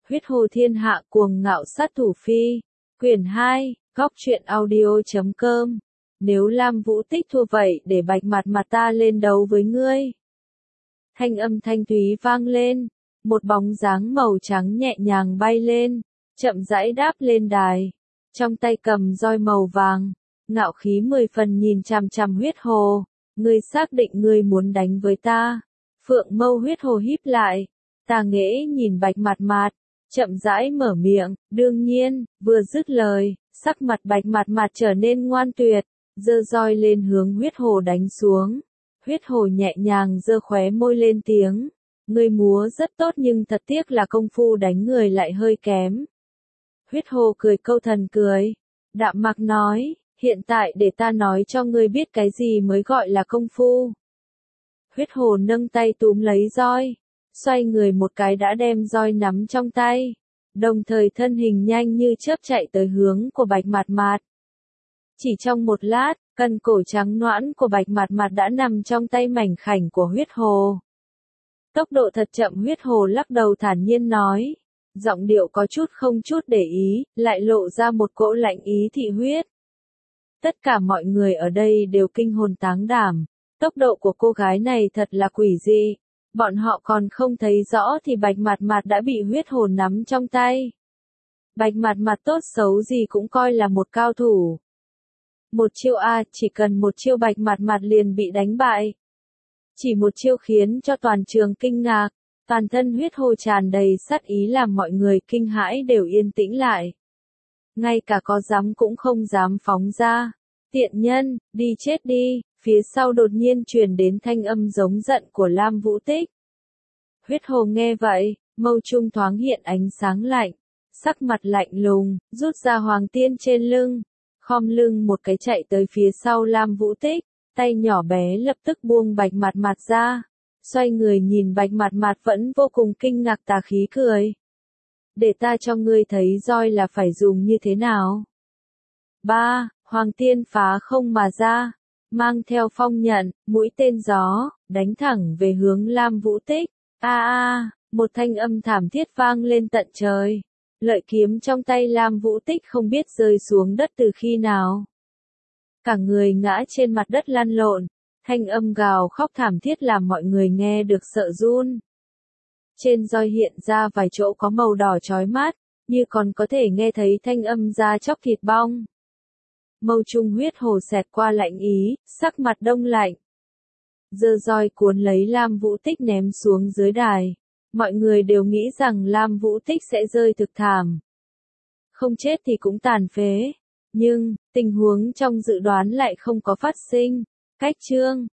Huyết hồ thiên hạ cuồng ngạo sát thủ phi. Quyển 2, góc truyện audio.com. Nếu Lam Vũ Tích thua vậy để Bạch Mạt Mạt ta lên đấu với ngươi. Thanh âm thanh thúy vang lên, một bóng dáng màu trắng nhẹ nhàng bay lên, chậm rãi đáp lên đài, trong tay cầm roi màu vàng, ngạo khí 10 phần nhìn chằm chằm Huyết hồ, ngươi xác định ngươi muốn đánh với ta? Phượng mâu Huyết hồ híp lại, tà nghễ nhìn Bạch Mạt Mạt, chậm rãi mở miệng, đương nhiên, vừa dứt lời, sắc mặt Bạch Mạt Mạt trở nên ngoan tuyệt, giơ roi lên hướng Huyết hồ đánh xuống. Huyết hồ nhẹ nhàng giơ khóe môi lên tiếng, ngươi múa rất tốt nhưng thật tiếc là công phu đánh người lại hơi kém. Huyết hồ cười câu thần cười, đạm mạc nói, hiện tại để ta nói cho ngươi biết cái gì mới gọi là công phu. Huyết hồ nâng tay túm lấy roi, xoay người một cái đã đem roi nắm trong tay, đồng thời thân hình nhanh như chớp chạy tới hướng của Bạch Mạt Mạt. Chỉ trong một lát, cân cổ trắng nõn của Bạch Mạt Mạt đã nằm trong tay mảnh khảnh của Huyết hồ. Tốc độ thật chậm. Huyết hồ lắc đầu thản nhiên nói, giọng điệu có chút không chút để ý, lại lộ ra một cỗ lạnh ý thị huyết. Tất cả mọi người ở đây đều kinh hồn táng đảm, tốc độ của cô gái này thật là quỷ dị, bọn họ còn không thấy rõ thì Bạch Mạt Mạt đã bị Huyết hồ nắm trong tay. Bạch Mạt Mạt tốt xấu gì cũng coi là một cao thủ. Một chiêu chỉ cần một chiêu Bạch Mạt Mạt liền bị đánh bại. Chỉ một chiêu khiến cho toàn trường kinh ngạc, toàn thân Huyết hồ tràn đầy sát ý làm mọi người kinh hãi đều yên tĩnh lại. Ngay cả có dám cũng không dám phóng ra. Tiện nhân, đi chết đi, phía sau đột nhiên truyền đến thanh âm giống giận của Lam Vũ Tích. Huyết hồ nghe vậy, mâu trung thoáng hiện ánh sáng lạnh, sắc mặt lạnh lùng, rút ra hoàng tiên trên lưng, khom lưng một cái chạy tới phía sau Lam Vũ Tích, tay nhỏ bé lập tức buông Bạch Mạt Mạt ra, xoay người nhìn Bạch Mạt Mạt vẫn vô cùng kinh ngạc tà khí cười. Để ta cho ngươi thấy roi là phải dùng như thế nào. Hoàng tiên phá không mà ra, mang theo phong nhận, mũi tên gió, đánh thẳng về hướng Lam Vũ Tích. Một thanh âm thảm thiết vang lên tận trời. Lợi kiếm trong tay Lam Vũ Tích không biết rơi xuống đất từ khi nào. Cả người ngã trên mặt đất lăn lộn, thanh âm gào khóc thảm thiết làm mọi người nghe được sợ run. Trên roi hiện ra vài chỗ có màu đỏ chói mắt, như còn có thể nghe thấy thanh âm da chóc thịt bong. Mâu trung Huyết hồ xẹt qua lạnh ý, sắc mặt đông lạnh. Giơ roi cuốn lấy Lam Vũ Tích ném xuống dưới đài. Mọi người đều nghĩ rằng Lam Vũ Tích sẽ rơi thực thảm. Không chết thì cũng tàn phế. Nhưng, tình huống trong dự đoán lại không có phát sinh. Cách chương